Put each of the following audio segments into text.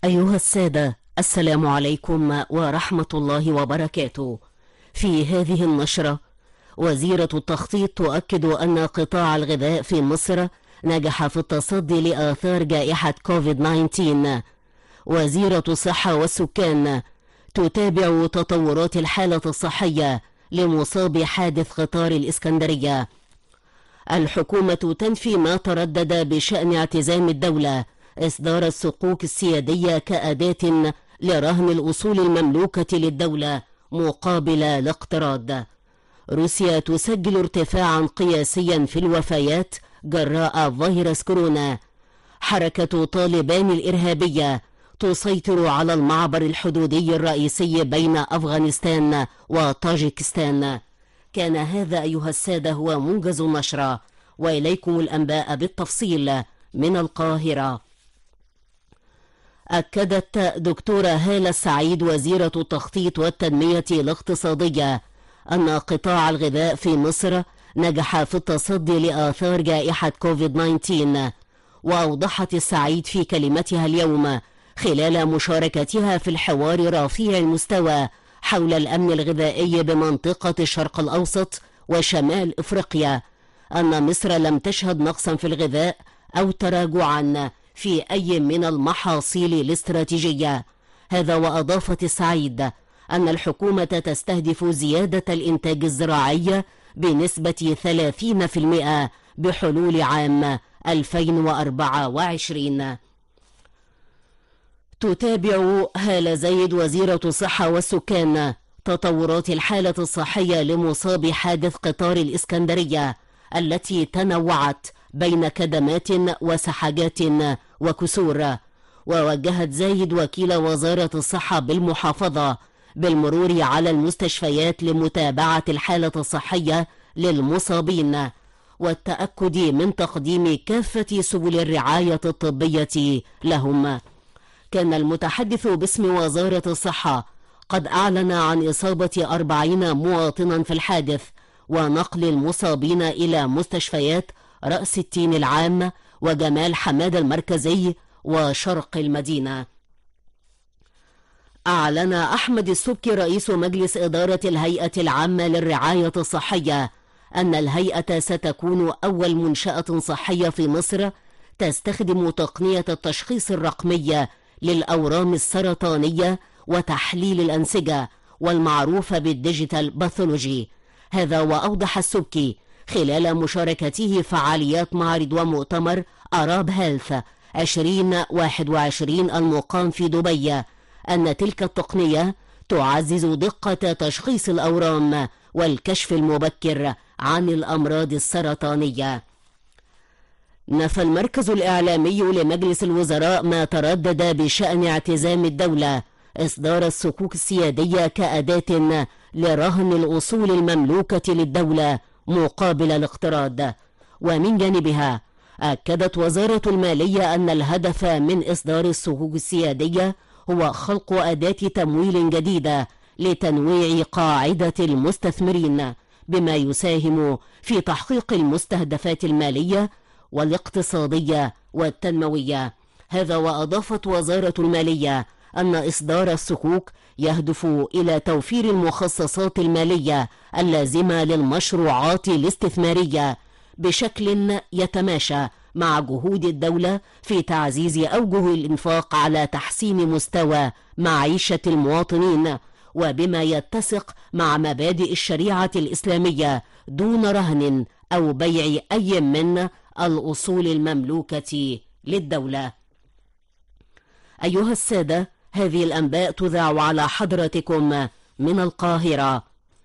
أيها السادة، السلام عليكم ورحمة الله وبركاته. في هذه النشرة، وزيرة التخطيط تؤكد أن قطاع الغذاء في مصر نجح في التصدي لآثار جائحة كوفيد-19. وزيرة الصحة والسكان تتابع تطورات الحالة الصحية لمصاب حادث قطار الإسكندرية. الحكومة تنفي ما تردد بشأن اعتزام الدولة إصدار الصكوك السيادية كأداة لرهن الأصول المملوكة للدولة مقابل الاقتراض. روسيا تسجل ارتفاعا قياسيا في الوفيات جراء فيروس كورونا. حركة طالبان الإرهابية تسيطر على المعبر الحدودي الرئيسي بين أفغانستان وطاجيكستان. كان هذا أيها السادة هو موجز النشرة، وإليكم الأنباء بالتفصيل من القاهرة. أكدت دكتورة هالة السعيد وزيرة التخطيط والتنمية الاقتصادية أن قطاع الغذاء في مصر نجح في التصدي لآثار جائحة كوفيد-19. وأوضحت السعيد في كلمتها اليوم خلال مشاركتها في الحوار رفيع المستوى حول الأمن الغذائي بمنطقة الشرق الأوسط وشمال إفريقيا أن مصر لم تشهد نقصا في الغذاء أو تراجعا في أي من المحاصيل الاستراتيجية. هذا وأضافت السعيد أن الحكومة تستهدف زيادة الإنتاج الزراعي بنسبة 30% بحلول عام 2024. تتابع هالة زايد وزيرة الصحة والسكان تطورات الحالة الصحية لمصاب حادث قطار الإسكندرية التي تنوعت بين كدمات وسحاجات وكسور. ووجهت زايد وكيل وزارة الصحة بالمحافظة بالمرور على المستشفيات لمتابعة الحالة الصحية للمصابين والتأكد من تقديم كافة سبل الرعاية الطبية لهم. كان المتحدث باسم وزارة الصحة قد أعلن عن إصابة 40 مواطنا في الحادث ونقل المصابين إلى مستشفيات رأس التين العام وجمال حمادة المركزي وشرق المدينة. أعلن أحمد السبكي رئيس مجلس إدارة الهيئة العامة للرعاية الصحية أن الهيئة ستكون أول منشأة صحية في مصر تستخدم تقنية التشخيص الرقمي للأورام السرطانية وتحليل الأنسجة والمعروفة بالديجيتال باثولوجي. هذا وأوضح السبكي خلال مشاركته فعاليات معرض ومؤتمر أراب هيلث 2021 المقام في دبي أن تلك التقنية تعزز دقة تشخيص الأورام والكشف المبكر عن الأمراض السرطانية. نفى المركز الإعلامي لمجلس الوزراء ما تردد بشأن اعتزام الدولة إصدار الصكوك السيادية كأداة لرهن الأصول المملوكة للدولة مقابل الاقتراض. ومن جانبها أكدت وزارة المالية أن الهدف من إصدار الصكوك السيادية هو خلق أداة تمويل جديدة لتنويع قاعدة المستثمرين بما يساهم في تحقيق المستهدفات المالية والاقتصادية والتنموية. هذا وأضافت وزارة المالية أن إصدار الصكوك يهدف إلى توفير المخصصات المالية اللازمة للمشروعات الاستثمارية بشكل يتماشى مع جهود الدولة في تعزيز أوجه الإنفاق على تحسين مستوى معيشة المواطنين وبما يتسق مع مبادئ الشريعة الإسلامية دون رهن أو بيع أي من الأصول المملوكة للدولة. أيها السادة، هذه الأنباء تذاع على حضرتكم من القاهرة.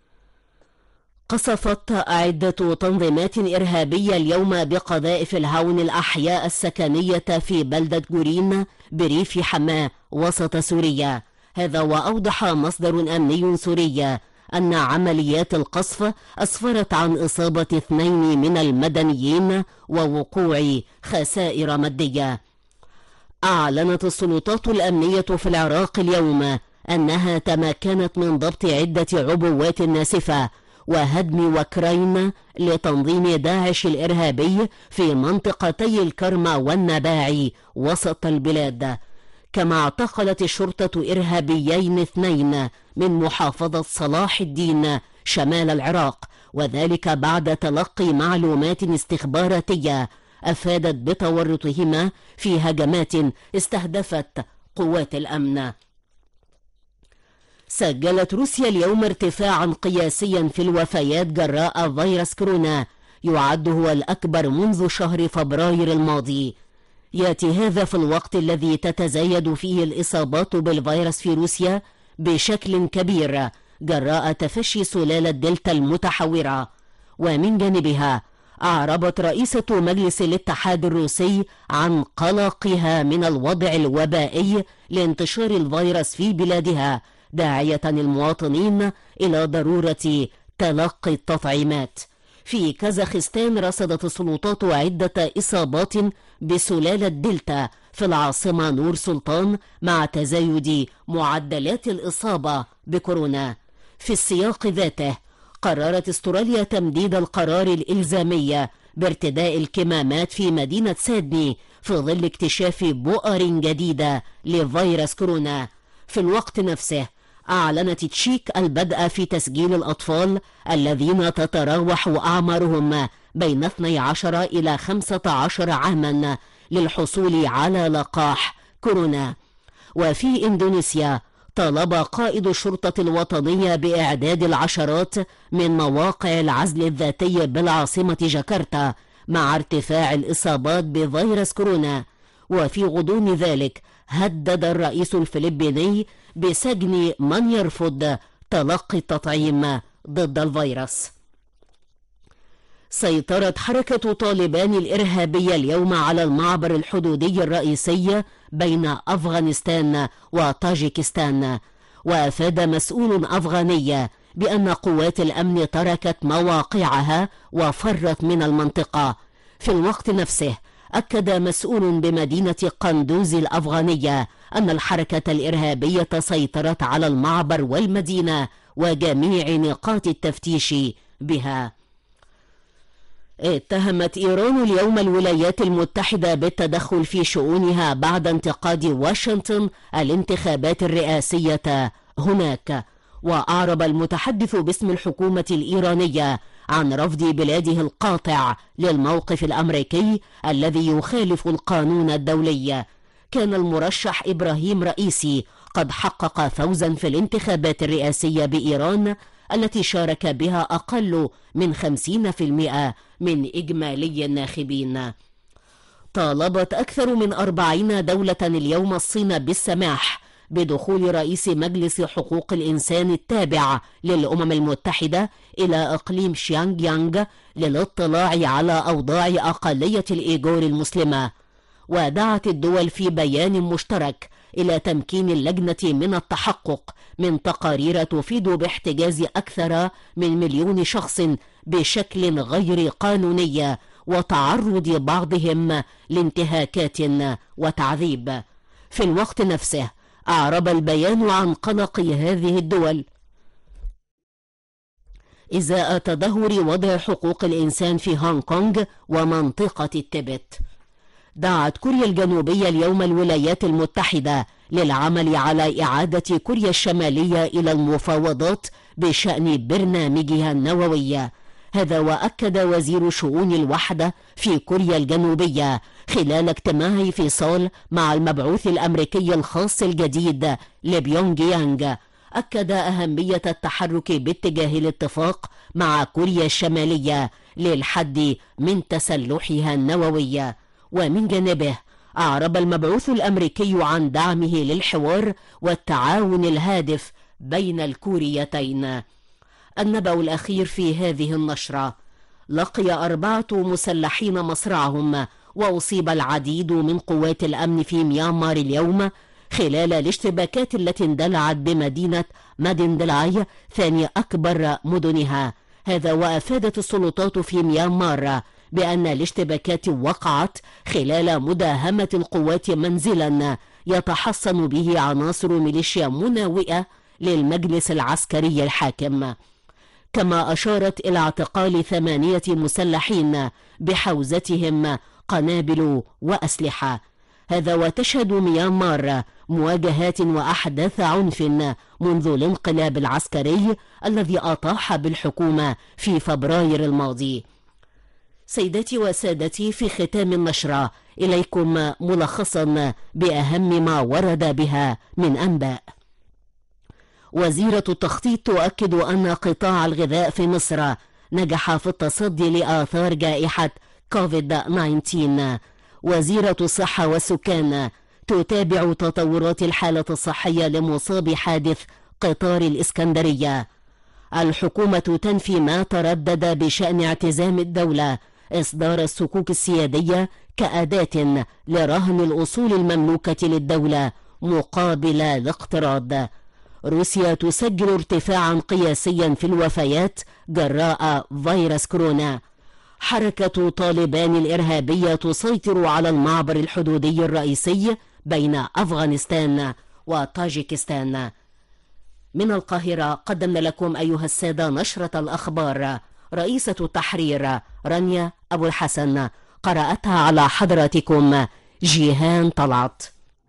قصفت عدة تنظيمات إرهابية اليوم بقذائف الهون الأحياء السكنية في بلدة جورين بريف حماة وسط سوريا. هذا وأوضح مصدر أمني سوري أن عمليات القصف أسفرت عن إصابة 2 من المدنيين ووقوع خسائر مادية. أعلنت السلطات الأمنية في العراق اليوم أنها تمكنت من ضبط عدة عبوات ناسفة وهدم وكرين لتنظيم داعش الإرهابي في منطقتي الكرمة والنباعي وسط البلاد. كما اعتقلت الشرطة إرهابيين 2 من محافظة صلاح الدين شمال العراق، وذلك بعد تلقي معلومات استخباراتية أفادت بتورطهما في هجمات استهدفت قوات الأمن. سجلت روسيا اليوم ارتفاعا قياسيا في الوفيات جراء فيروس كورونا يعد هو الأكبر منذ شهر فبراير الماضي. يأتي هذا في الوقت الذي تتزايد فيه الإصابات بالفيروس في روسيا بشكل كبير جراء تفشي سلالة دلتا المتحورة. ومن جانبها أعربت رئيسة مجلس الاتحاد الروسي عن قلقها من الوضع الوبائي لانتشار الفيروس في بلادها، داعية المواطنين إلى ضرورة تلقي التطعيمات. في كازاخستان رصدت السلطات عدة إصابات بسلالة دلتا في العاصمة نور سلطان مع تزايد معدلات الإصابة بكورونا. في السياق ذاته قررت استراليا تمديد القرار الإلزامي بارتداء الكمامات في مدينة سيدني في ظل اكتشاف بؤر جديدة لفيروس كورونا. في الوقت نفسه أعلنت تشيك البدء في تسجيل الأطفال الذين تتراوح أعمارهم بين 12 إلى 15 عاما للحصول على لقاح كورونا. وفي إندونيسيا طالب قائد الشرطة الوطنية بإعداد العشرات من مواقع العزل الذاتي بالعاصمة جاكرتا مع ارتفاع الإصابات بفيروس كورونا. وفي غضون ذلك هدد الرئيس الفلبيني بسجن من يرفض تلقي التطعيم ضد الفيروس. سيطرت حركة طالبان الإرهابية اليوم على المعبر الحدودي الرئيسي بين أفغانستان وطاجيكستان، وأفاد مسؤول أفغاني بأن قوات الأمن تركت مواقعها وفرت من المنطقة. في الوقت نفسه أكد مسؤول بمدينة قندوز الأفغانية أن الحركة الإرهابية سيطرت على المعبر والمدينة وجميع نقاط التفتيش بها. اتهمت إيران اليوم الولايات المتحدة بالتدخل في شؤونها بعد انتقاد واشنطن الانتخابات الرئاسية هناك. وأعرب المتحدث باسم الحكومة الإيرانية عن رفض بلاده القاطع للموقف الأمريكي الذي يخالف القانون الدولي. كان المرشح إبراهيم رئيسي قد حقق فوزا في الانتخابات الرئاسية بإيران التي شارك بها أقل من 50% من إجمالي الناخبين. طالبت أكثر من 40 دولة اليوم الصين بالسماح بدخول رئيس مجلس حقوق الإنسان التابع للأمم المتحدة إلى إقليم شيانغ يانغ للاطلاع على أوضاع أقلية الإيغور المسلمة. ودعت الدول في بيان مشترك إلى تمكين اللجنة من التحقق من تقارير تفيد باحتجاز أكثر من 1,000,000 شخص بشكل غير قانوني وتعرض بعضهم لانتهاكات وتعذيب. في الوقت نفسه أعرب البيان عن قلق هذه الدول إزاء تدهور وضع حقوق الإنسان في هونغ كونغ ومنطقة التبت. دعت كوريا الجنوبية اليوم الولايات المتحدة للعمل على إعادة كوريا الشمالية إلى المفاوضات بشأن برنامجها النووي. هذا وأكد وزير شؤون الوحدة في كوريا الجنوبية خلال اجتماعه في سول مع المبعوث الأمريكي الخاص الجديد لبيونغ يانغ، أكد أهمية التحرك باتجاه الاتفاق مع كوريا الشمالية للحد من تسلحها النووي. ومن جانبه أعرب المبعوث الأمريكي عن دعمه للحوار والتعاون الهادف بين الكوريتين. النبأ الأخير في هذه النشرة: لقي 4 مسلحين مصرعهم وأصيب العديد من قوات الأمن في ميانمار اليوم خلال الاشتباكات التي اندلعت بمدينة ماديندلاي ثاني أكبر مدنها. هذا وأفادت السلطات في ميانمار بأن الاشتباكات وقعت خلال مداهمة القوات منزلا يتحصن به عناصر ميليشيا مناوئة للمجلس العسكري الحاكم. كما أشارت إلى اعتقال 8 مسلحين بحوزتهم قنابل وأسلحة. هذا وتشهد ميانمار مواجهات وأحداث عنف منذ الانقلاب العسكري الذي أطاح بالحكومة في فبراير الماضي. سيداتي وسادتي، في ختام النشرة إليكم ملخصا بأهم ما ورد بها من أنباء. وزيرة التخطيط تؤكد أن قطاع الغذاء في مصر نجح في التصدي لآثار جائحة كوفيد-19. وزيرة الصحة والسكان تتابع تطورات الحالة الصحية لمصاب حادث قطار الإسكندرية. الحكومة تنفي ما تردد بشأن اعتزام الدولة إصدار الصكوك السيادية كأداة لرهن الأصول المملوكة للدولة مقابل الاقتراض. روسيا تسجل ارتفاعا قياسيا في الوفيات جراء فيروس كورونا. حركة طالبان الإرهابية تسيطر على المعبر الحدودي الرئيسي بين أفغانستان وطاجيكستان. من القاهرة قدمنا لكم أيها السادة نشرة الأخبار. رئيسة التحرير رانيا أبو الحسن، قرأتها على حضراتكم جيهان طلعت.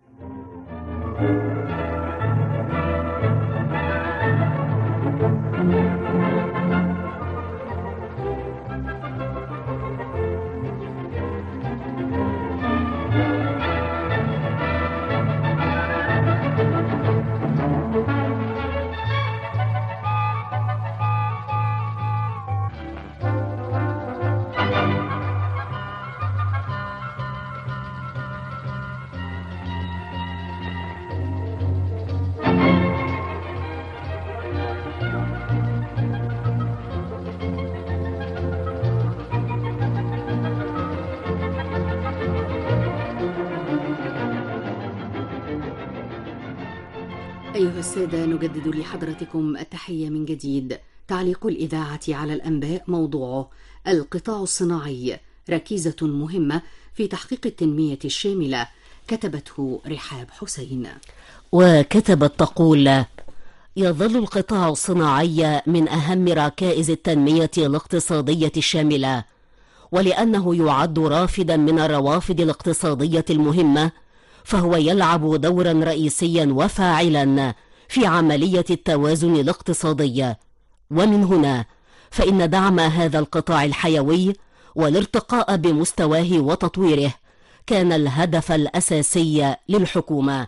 أيها السادة، نجدد لحضرتكم التحية من جديد. تعليق الإذاعة على الأنباء موضوعه: القطاع الصناعي ركيزة مهمة في تحقيق التنمية الشاملة، كتبته رحاب حسين. وكتبت تقول: يظل القطاع الصناعي من أهم ركائز التنمية الاقتصادية الشاملة، ولأنه يعد رافدا من الروافد الاقتصادية المهمة، فهو يلعب دورا رئيسيا وفاعلا في عملية التوازن الاقتصادي. ومن هنا فإن دعم هذا القطاع الحيوي والارتقاء بمستواه وتطويره كان الهدف الأساسي للحكومة.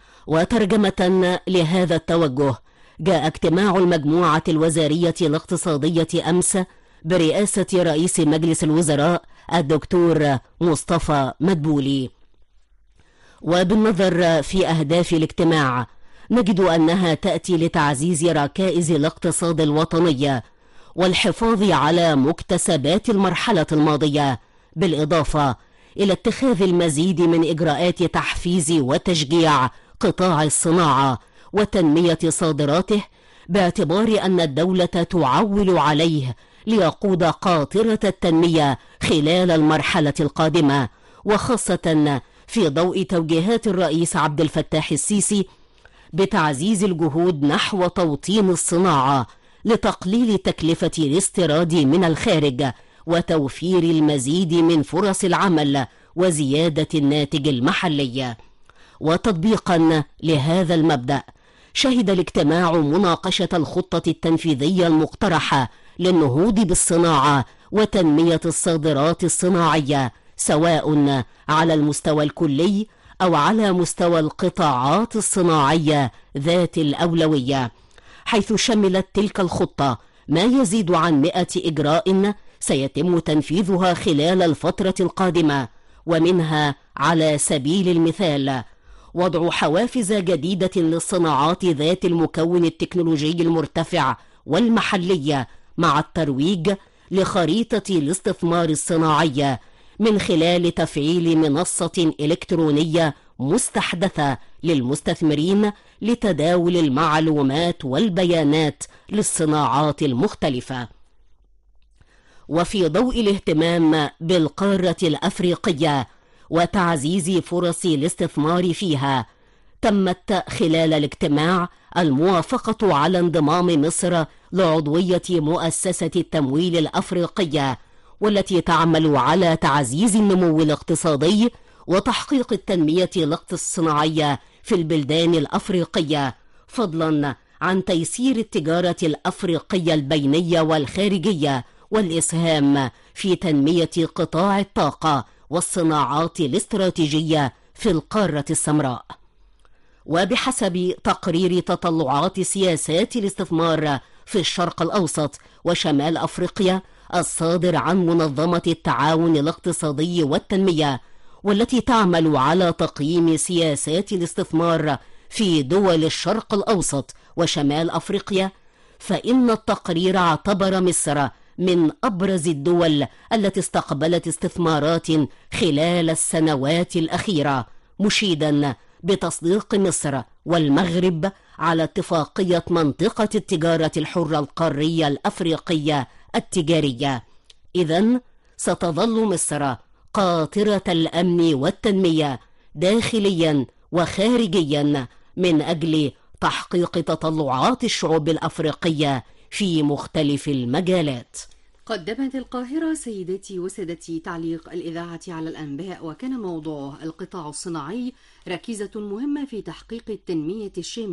وترجمة لهذا التوجه جاء اجتماع المجموعة الوزارية الاقتصادية أمس برئاسة رئيس مجلس الوزراء الدكتور مصطفى مدبولي. وبالنظر في أهداف الاجتماع نجد أنها تأتي لتعزيز ركائز الاقتصاد الوطني والحفاظ على مكتسبات المرحلة الماضية، بالإضافة إلى اتخاذ المزيد من إجراءات تحفيز وتشجيع قطاع الصناعة وتنمية صادراته، باعتبار أن الدولة تعول عليه ليقود قاطرة التنمية خلال المرحلة القادمة، وخاصة في ضوء توجيهات الرئيس عبد الفتاح السيسي بتعزيز الجهود نحو توطين الصناعة لتقليل تكلفة الاستيراد من الخارج وتوفير المزيد من فرص العمل وزيادة الناتج المحلي. وتطبيقا لهذا المبدأ شهد الاجتماع مناقشة الخطة التنفيذية المقترحة للنهوض بالصناعة وتنمية الصادرات الصناعية، سواء على المستوى الكلي أو على مستوى القطاعات الصناعية ذات الأولوية، حيث شملت تلك الخطة ما يزيد عن 100 إجراء سيتم تنفيذها خلال الفترة القادمة، ومنها على سبيل المثال وضع حوافز جديدة للصناعات ذات المكون التكنولوجي المرتفع والمحلية مع الترويج لخريطة الاستثمار الصناعي من خلال تفعيل منصة إلكترونية مستحدثة للمستثمرين لتداول المعلومات والبيانات للصناعات المختلفة. وفي ضوء الاهتمام بالقارة الأفريقية وتعزيز فرص الاستثمار فيها، تمت خلال الاجتماع الموافقة على انضمام مصر لعضوية مؤسسة التمويل الأفريقية، والتي تعمل على تعزيز النمو الاقتصادي وتحقيق التنمية الصناعية في البلدان الأفريقية، فضلا عن تيسير التجارة الأفريقية البينية والخارجية، والإسهام في تنمية قطاع الطاقة والصناعات الاستراتيجية في القارة السمراء. وبحسب تقرير تطلعات سياسات الاستثمار في الشرق الأوسط وشمال أفريقيا الصادر عن منظمة التعاون الاقتصادي والتنمية، والتي تعمل على تقييم سياسات الاستثمار في دول الشرق الأوسط وشمال أفريقيا، فإن التقرير اعتبر مصر من أبرز الدول التي استقبلت استثمارات خلال السنوات الأخيرة، مشيدا بتصديق مصر والمغرب على اتفاقية منطقة التجارة الحرة القارية الأفريقية التجارية. إذن ستظل مصر قاطرة الأمن والتنمية داخليا وخارجيا من أجل تحقيق تطلعات الشعوب الأفريقية في مختلف المجالات. قدمت القاهرة سيداتي وسادتي تعليق الإذاعة على الأنباء، وكان موضوعه القطاع الصناعي ركيزة مهمة في تحقيق التنمية الشاملة.